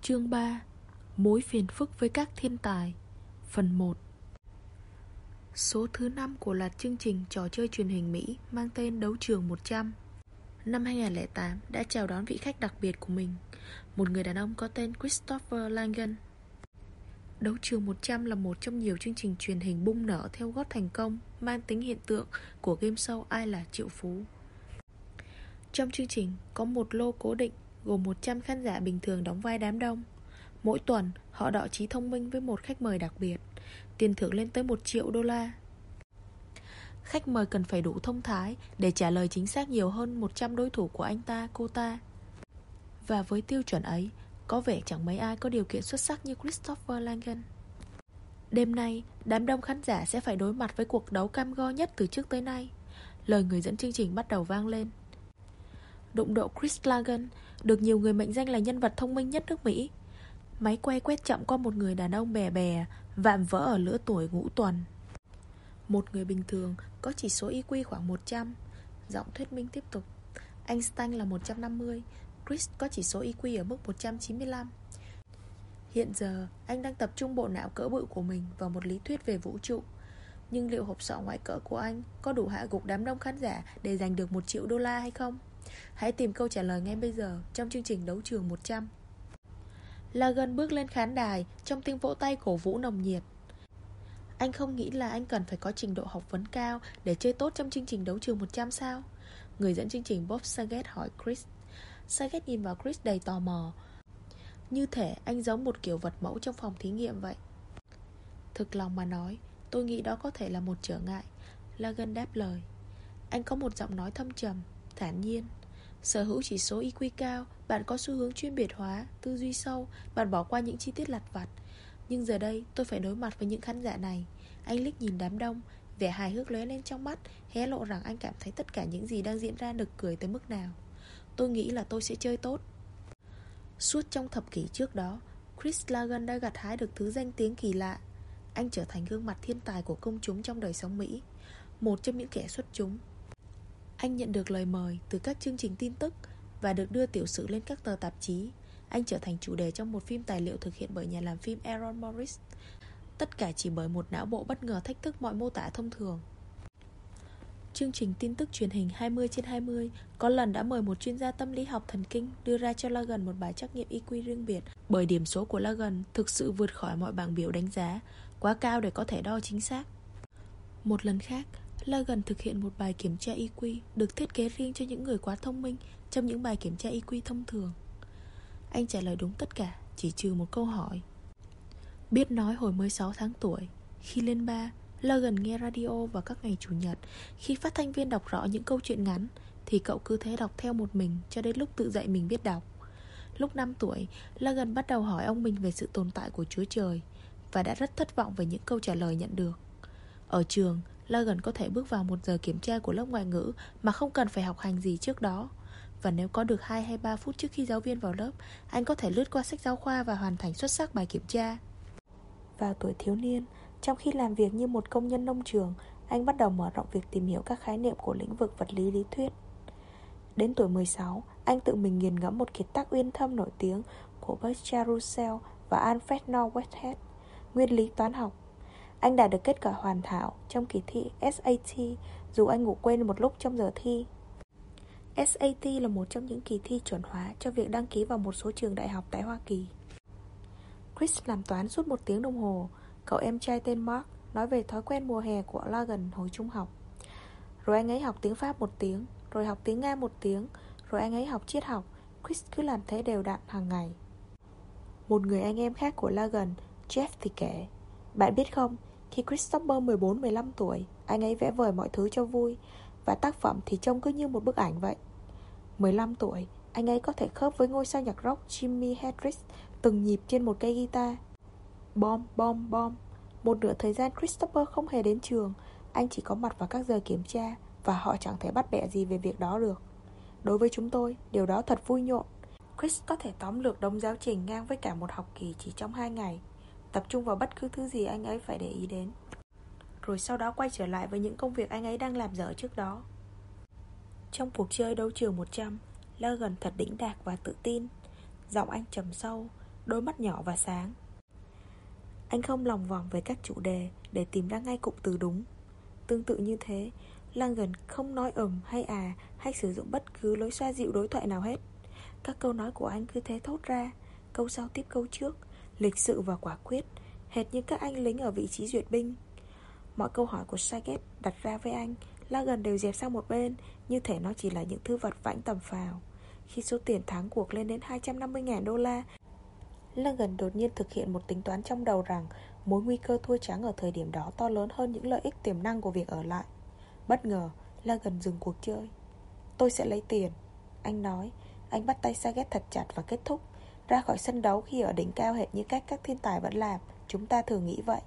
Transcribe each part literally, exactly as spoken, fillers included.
Chương ba. Mối phiền phức với các thiên tài. Phần một. Số thứ năm của loạt chương trình trò chơi truyền hình Mỹ mang tên Đấu trường một trăm. Năm hai không không tám đã chào đón vị khách đặc biệt của mình, một người đàn ông có tên Christopher Langan. Đấu trường một trăm là một trong nhiều chương trình truyền hình bung nở theo gót thành công, mang tính hiện tượng của game show Ai là triệu phú. Trong chương trình có một lô cố định gồm một trăm khán giả bình thường đóng vai đám đông. Mỗi tuần họ đọ trí thông minh với một khách mời đặc biệt. Tiền thưởng lên tới một triệu đô la. Khách mời cần phải đủ thông thái để trả lời chính xác nhiều hơn một trăm đối thủ của anh ta, cô ta. Và với tiêu chuẩn ấy, có vẻ chẳng mấy ai có điều kiện xuất sắc như Christopher Langan. Đêm nay, đám đông khán giả sẽ phải đối mặt với cuộc đấu cam go nhất từ trước tới nay. Lời người dẫn chương trình bắt đầu vang lên. Đụng độ Chris Langan được nhiều người mệnh danh là nhân vật thông minh nhất nước Mỹ. Máy quay quét chậm qua một người đàn ông bè bè, vạm vỡ ở lứa tuổi ngũ tuần. Một người bình thường có chỉ số i kiu khoảng một trăm. Giọng thuyết minh tiếp tục. Einstein là một trăm năm mươi, Chris có chỉ số i kiu ở mức một trăm chín mươi lăm. Hiện giờ anh đang tập trung bộ não cỡ bự của mình vào một lý thuyết về vũ trụ. Nhưng liệu hộp sọ ngoại cỡ của anh có đủ hạ gục đám đông khán giả để giành được một triệu đô la hay không? Hãy tìm câu trả lời ngay bây giờ trong chương trình Đấu trường một trăm. Langan bước lên khán đài trong tiếng vỗ tay cổ vũ nồng nhiệt. Anh không nghĩ là anh cần phải có trình độ học vấn cao để chơi tốt trong chương trình Đấu trường một trăm sao? Người dẫn chương trình Bob Saget hỏi Chris. Saget nhìn vào Chris đầy tò mò, như thể anh giống một kiểu vật mẫu trong phòng thí nghiệm vậy. Thực lòng mà nói, tôi nghĩ đó có thể là một trở ngại, Langan đáp lời. Anh có một giọng nói thâm trầm, thản nhiên. Sở hữu chỉ số i kiu cao, bạn có xu hướng chuyên biệt hóa, tư duy sâu, bạn bỏ qua những chi tiết lặt vặt. Nhưng giờ đây tôi phải đối mặt với những khán giả này. Anh liếc nhìn đám đông, vẻ hài hước lóe lên trong mắt, hé lộ rằng anh cảm thấy tất cả những gì đang diễn ra nực cười tới mức nào. Tôi nghĩ là tôi sẽ chơi tốt. Suốt trong thập kỷ trước đó, Chris Langan đã gặt hái được thứ danh tiếng kỳ lạ. Anh trở thành gương mặt thiên tài của công chúng trong đời sống Mỹ, một trong những kẻ xuất chúng. Anh nhận được lời mời từ các chương trình tin tức và được đưa tiểu sử lên các tờ tạp chí. Anh trở thành chủ đề trong một phim tài liệu thực hiện bởi nhà làm phim Aaron Morris. Tất cả chỉ bởi một não bộ bất ngờ thách thức mọi mô tả thông thường. Chương trình tin tức truyền hình hai mươi trên hai mươi có lần đã mời một chuyên gia tâm lý học thần kinh đưa ra cho Langan một bài trắc nghiệm i kiu riêng biệt, bởi điểm số của Langan thực sự vượt khỏi mọi bảng biểu đánh giá, quá cao để có thể đo chính xác. Một lần khác, Langan thực hiện một bài kiểm tra i kiu được thiết kế riêng cho những người quá thông minh trong những bài kiểm tra i kiu thông thường. Anh trả lời đúng tất cả, chỉ trừ một câu hỏi. Biết nói hồi mới sáu tháng tuổi, khi lên ba, Langan nghe radio vào các ngày chủ nhật. Khi phát thanh viên đọc rõ những câu chuyện ngắn thì cậu cứ thế đọc theo một mình cho đến lúc tự dạy mình biết đọc. Lúc năm tuổi, Langan bắt đầu hỏi ông mình về sự tồn tại của Chúa Trời và đã rất thất vọng về những câu trả lời nhận được. Ở trường, Langan có thể bước vào một giờ kiểm tra của lớp ngoại ngữ mà không cần phải học hành gì trước đó. Và nếu có được hai hay ba phút trước khi giáo viên vào lớp, anh có thể lướt qua sách giáo khoa và hoàn thành xuất sắc bài kiểm tra. Vào tuổi thiếu niên, trong khi làm việc như một công nhân nông trường, anh bắt đầu mở rộng việc tìm hiểu các khái niệm của lĩnh vực vật lý lý thuyết. Đến tuổi mười sáu, anh tự mình nghiền ngẫm một kiệt tác uyên thâm nổi tiếng của Bertrand Russell và Alfred North Whitehead, nguyên lý toán học. Anh đạt được kết quả hoàn hảo trong kỳ thi ét a tê dù anh ngủ quên một lúc trong giờ thi. ét a tê là một trong những kỳ thi chuẩn hóa cho việc đăng ký vào một số trường đại học tại Hoa Kỳ. Chris làm toán suốt một tiếng đồng hồ. Cậu em trai tên Mark nói về thói quen mùa hè của Langan hồi trung học. Rồi anh ấy học tiếng Pháp một tiếng, rồi học tiếng Nga một tiếng, rồi anh ấy học triết học. Chris cứ làm thế đều đặn hàng ngày. Một người anh em khác của Langan, Jeff thì kể. Bạn biết không, khi Christopher mười bốn mười lăm tuổi, anh ấy vẽ vời mọi thứ cho vui, và tác phẩm thì trông cứ như một bức ảnh vậy. mười lăm tuổi, anh ấy có thể khớp với ngôi sao nhạc rock Jimi Hendrix từng nhịp trên một cây guitar. Bom, bom, bom. Một nửa thời gian Christopher không hề đến trường. Anh chỉ có mặt vào các giờ kiểm tra, và họ chẳng thể bắt bẻ gì về việc đó được. Đối với chúng tôi, điều đó thật vui nhộn. Chris có thể tóm lược đống giáo trình ngang với cả một học kỳ chỉ trong hai ngày, tập trung vào bất cứ thứ gì anh ấy phải để ý đến, rồi sau đó quay trở lại với những công việc anh ấy đang làm dở trước đó. Trong cuộc chơi Đấu trường một trăm, Langan thật đĩnh đạc và tự tin. Giọng anh trầm sâu, đôi mắt nhỏ và sáng. Anh không lòng vòng về các chủ đề để tìm ra ngay cụm từ đúng. Tương tự như thế, Langdon không nói ừm hay à hay sử dụng bất cứ lối xoa dịu đối thoại nào hết. Các câu nói của anh cứ thế thốt ra, câu sau tiếp câu trước, lịch sự và quả quyết, hệt như các anh lính ở vị trí duyệt binh. Mọi câu hỏi của Saget đặt ra với anh, Langdon đều dẹp sang một bên, như thể nó chỉ là những thứ vặt vãnh tầm phào. Khi số tiền thắng cuộc lên đến hai trăm năm mươi nghìn đô la, Langdon đột nhiên thực hiện một tính toán trong đầu rằng mối nguy cơ thua trắng ở thời điểm đó to lớn hơn những lợi ích tiềm năng của việc ở lại. Bất ngờ, Langdon dừng cuộc chơi. Tôi sẽ lấy tiền, anh nói. Anh bắt tay Saget thật chặt và kết thúc: ra khỏi sân đấu khi ở đỉnh cao hệt như cách các thiên tài vẫn làm. Chúng ta thường nghĩ vậy.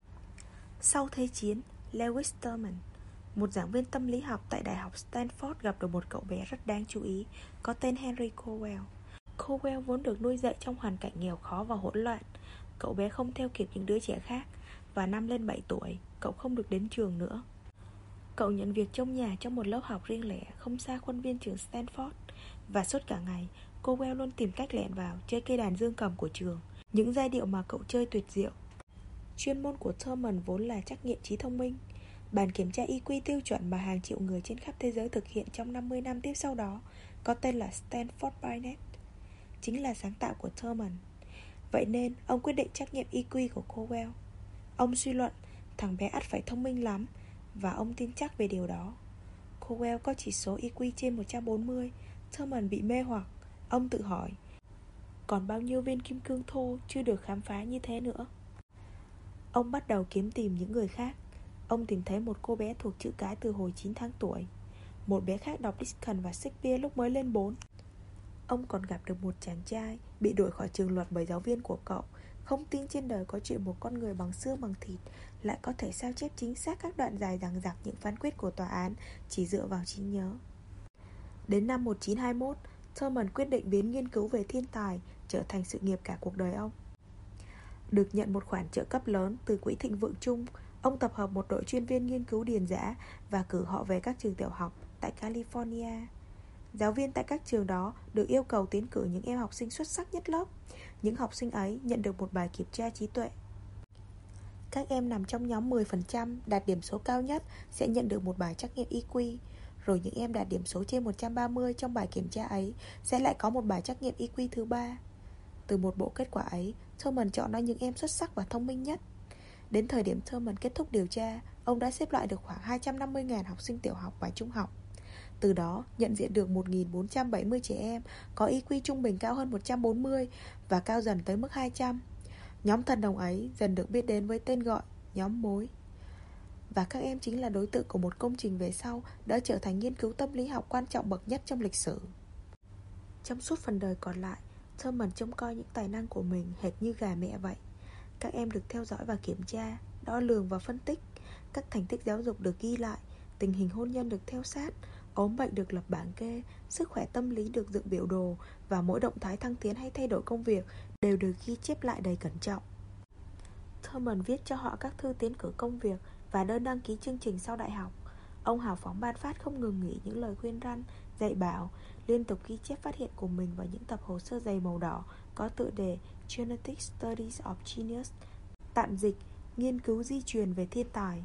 Sau Thế chiến, Lewis Terman, một giảng viên tâm lý học tại Đại học Stanford, gặp được một cậu bé rất đáng chú ý có tên Henry Cowell. Cowell vốn được nuôi dạy trong hoàn cảnh nghèo khó và hỗn loạn. Cậu bé không theo kịp những đứa trẻ khác, và năm lên bảy tuổi, cậu không được đến trường nữa. Cậu nhận việc trông nhà trong một lớp học riêng lẻ không xa khuôn viên trường Stanford. Và suốt cả ngày, Cowell luôn tìm cách lẻn vào chơi cây đàn dương cầm của trường. Những giai điệu mà cậu chơi tuyệt diệu. Chuyên môn của Terman vốn là trắc nghiệm trí thông minh. Bản kiểm tra i kiu tiêu chuẩn mà hàng triệu người trên khắp thế giới thực hiện trong năm mươi năm tiếp sau đó, có tên là Stanford Binet, chính là sáng tạo của Terman. Vậy nên ông quyết định trắc nghiệm i kiu của Cowell. Ông suy luận thằng bé ắt phải thông minh lắm, và ông tin chắc về điều đó. Cowell có chỉ số i kiu trên một trăm bốn mươi. Terman bị mê hoặc. Ông tự hỏi, còn bao nhiêu viên kim cương thô chưa được khám phá như thế nữa. Ông bắt đầu kiếm tìm những người khác. Ông tìm thấy một cô bé thuộc chữ cái từ hồi chín tháng tuổi. Một bé khác đọc Dickens và Shakespeare lúc mới lên bốn. Ông còn gặp được một chàng trai bị đuổi khỏi trường luật bởi giáo viên của cậu, không tin trên đời có chuyện một con người bằng xương bằng thịt lại có thể sao chép chính xác các đoạn dài dằng dặc những phán quyết của tòa án chỉ dựa vào trí nhớ. Đến năm một nghìn chín trăm hai mươi mốt, Terman quyết định biến nghiên cứu về thiên tài trở thành sự nghiệp cả cuộc đời ông. Được nhận một khoản trợ cấp lớn từ Quỹ Thịnh Vượng Chung, ông tập hợp một đội chuyên viên nghiên cứu điền dã và cử họ về các trường tiểu học tại California. Giáo viên tại các trường đó được yêu cầu tiến cử những em học sinh xuất sắc nhất lớp. Những học sinh ấy nhận được một bài kiểm tra trí tuệ. Các em nằm trong nhóm mười phần trăm đạt điểm số cao nhất sẽ nhận được một bài trắc nghiệm i kiu. Rồi những em đạt điểm số trên một trăm ba mươi trong bài kiểm tra ấy sẽ lại có một bài trắc nghiệm i kiu thứ ba. Từ một bộ kết quả ấy, Terman chọn ra những em xuất sắc và thông minh nhất. Đến thời điểm Terman kết thúc điều tra, ông đã xếp loại được khoảng hai trăm năm mươi nghìn học sinh tiểu học và trung học. Từ đó nhận diện được một nghìn bốn trăm bảy mươi trẻ em có i kiu trung bình cao hơn một trăm bốn mươi và cao dần tới mức hai trăm. Nhóm thần đồng ấy dần được biết đến với tên gọi nhóm mối. Và các em chính là đối tượng của một công trình về sau đã trở thành nghiên cứu tâm lý học quan trọng bậc nhất trong lịch sử. Trong suốt phần đời còn lại, Terman trông coi những tài năng của mình hệt như gà mẹ vậy. Các em được theo dõi và kiểm tra, đo lường và phân tích. Các thành tích giáo dục được ghi lại, tình hình hôn nhân được theo sát, ốm bệnh được lập bảng kê, sức khỏe tâm lý được dựng biểu đồ, và mỗi động thái thăng tiến hay thay đổi công việc đều được ghi chép lại đầy cẩn trọng. Terman viết cho họ các thư tiến cử công việc và đơn đăng ký chương trình sau đại học. Ông hào phóng ban phát không ngừng nghỉ những lời khuyên răn, dạy bảo, liên tục ghi chép phát hiện của mình vào những tập hồ sơ dày màu đỏ có tựa đề Genetic Studies of Genius, tạm dịch nghiên cứu di truyền về thiên tài.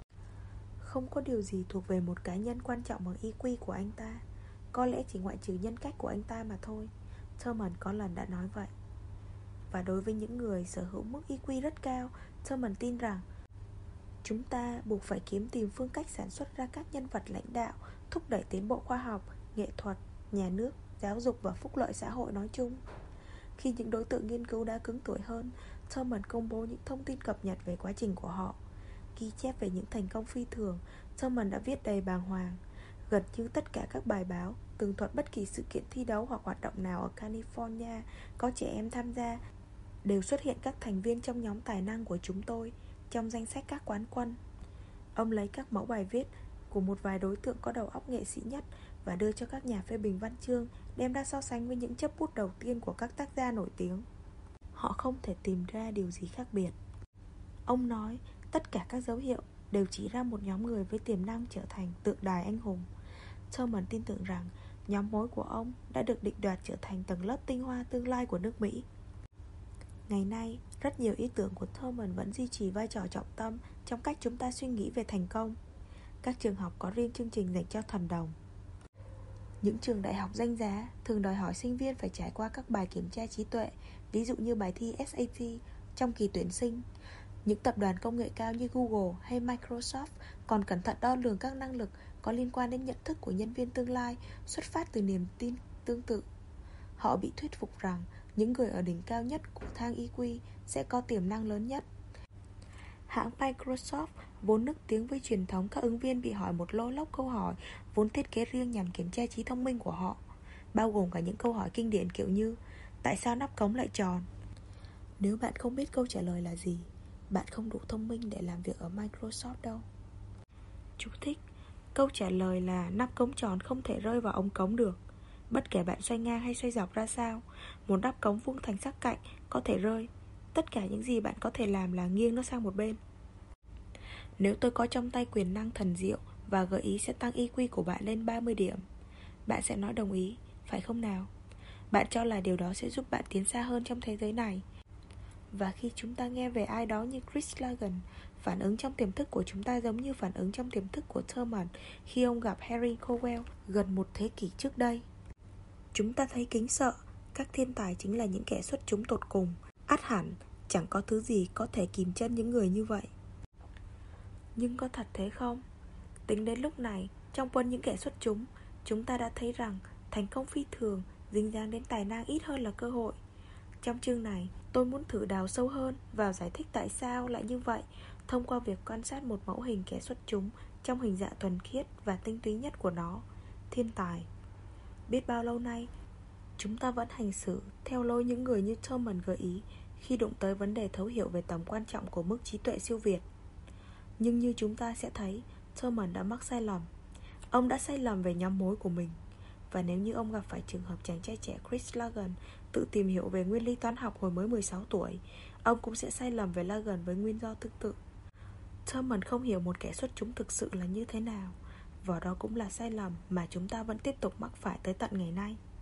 Không có điều gì thuộc về một cá nhân quan trọng bằng i kiu của anh ta, có lẽ chỉ ngoại trừ nhân cách của anh ta mà thôi. Terman có lần đã nói vậy. Và đối với những người sở hữu mức i kiu rất cao, Terman tin rằng chúng ta buộc phải kiếm tìm phương cách sản xuất ra các nhân vật lãnh đạo, thúc đẩy tiến bộ khoa học, nghệ thuật, nhà nước, giáo dục và phúc lợi xã hội nói chung. Khi những đối tượng nghiên cứu đã cứng tuổi hơn, Terman công bố những thông tin cập nhật về quá trình của họ. Ghi chép về những thành công phi thường, Terman đã viết đầy bàng hoàng. Gần như tất cả các bài báo tường thuật bất kỳ sự kiện thi đấu hoặc hoạt động nào ở California có trẻ em tham gia đều xuất hiện các thành viên trong nhóm tài năng của chúng tôi trong danh sách các quán quân. Ông lấy các mẫu bài viết của một vài đối tượng có đầu óc nghệ sĩ nhất và đưa cho các nhà phê bình văn chương, đem ra so sánh với những chấp bút đầu tiên của các tác gia nổi tiếng. Họ không thể tìm ra điều gì khác biệt. Ông nói tất cả các dấu hiệu đều chỉ ra một nhóm người với tiềm năng trở thành tượng đài anh hùng. Terman tin tưởng rằng nhóm mối của ông đã được định đoạt trở thành tầng lớp tinh hoa tương lai của nước Mỹ. Ngày nay, rất nhiều ý tưởng của Thurman vẫn duy trì vai trò trọng tâm trong cách chúng ta suy nghĩ về thành công. Các trường học có riêng chương trình dành cho thần đồng. Những trường đại học danh giá thường đòi hỏi sinh viên phải trải qua các bài kiểm tra trí tuệ, ví dụ như bài thi ét a tê trong kỳ tuyển sinh. Những tập đoàn công nghệ cao như Google hay Microsoft còn cẩn thận đo lường các năng lực có liên quan đến nhận thức của nhân viên tương lai xuất phát từ niềm tin tương tự. Họ bị thuyết phục rằng những người ở đỉnh cao nhất của thang i kiu sẽ có tiềm năng lớn nhất. Hãng Microsoft vốn nức tiếng với truyền thống các ứng viên bị hỏi một lô lốc câu hỏi vốn thiết kế riêng nhằm kiểm tra trí thông minh của họ, bao gồm cả những câu hỏi kinh điển kiểu như: tại sao nắp cống lại tròn? Nếu bạn không biết câu trả lời là gì, bạn không đủ thông minh để làm việc ở Microsoft đâu. Chú thích: câu trả lời là nắp cống tròn không thể rơi vào ống cống được. Bất kể bạn xoay ngang hay xoay dọc ra sao, một nắp cống vuông thành sắc cạnh có thể rơi. Tất cả những gì bạn có thể làm là nghiêng nó sang một bên. Nếu tôi có trong tay quyền năng thần diệu và gợi ý sẽ tăng i kiu của bạn lên ba mươi điểm, bạn sẽ nói đồng ý, phải không nào? Bạn cho là điều đó sẽ giúp bạn tiến xa hơn trong thế giới này. Và khi chúng ta nghe về ai đó như Chris Logan, phản ứng trong tiềm thức của chúng ta giống như phản ứng trong tiềm thức của Thurman khi ông gặp Harry Cowell gần một thế kỷ trước đây. Chúng ta thấy kính sợ. Các thiên tài chính là những kẻ xuất chúng tột cùng. Ắt hẳn chẳng có thứ gì có thể kìm chân những người như vậy. Nhưng có thật thế không? Tính đến lúc này, trong quân những kẻ xuất chúng, chúng ta đã thấy rằng thành công phi thường dính dáng đến tài năng ít hơn là cơ hội. Trong chương này, tôi muốn thử đào sâu hơn vào giải thích tại sao lại như vậy thông qua việc quan sát một mẫu hình kẻ xuất chúng trong hình dạng thuần khiết và tinh túy nhất của nó, thiên tài. Biết bao lâu nay, chúng ta vẫn hành xử theo lối những người như Thurman gợi ý khi đụng tới vấn đề thấu hiểu về tầm quan trọng của mức trí tuệ siêu việt. Nhưng như chúng ta sẽ thấy, Thurman đã mắc sai lầm. Ông đã sai lầm về nhóm mối của mình. Và nếu như ông gặp phải trường hợp chàng trai trẻ Chris Logan tự tìm hiểu về nguyên lý toán học hồi mới mười sáu tuổi, ông cũng sẽ sai lầm về Logan với nguyên do tương tự. Thurman không hiểu một kẻ xuất chúng thực sự là như thế nào, và đó cũng là sai lầm mà chúng ta vẫn tiếp tục mắc phải tới tận ngày nay.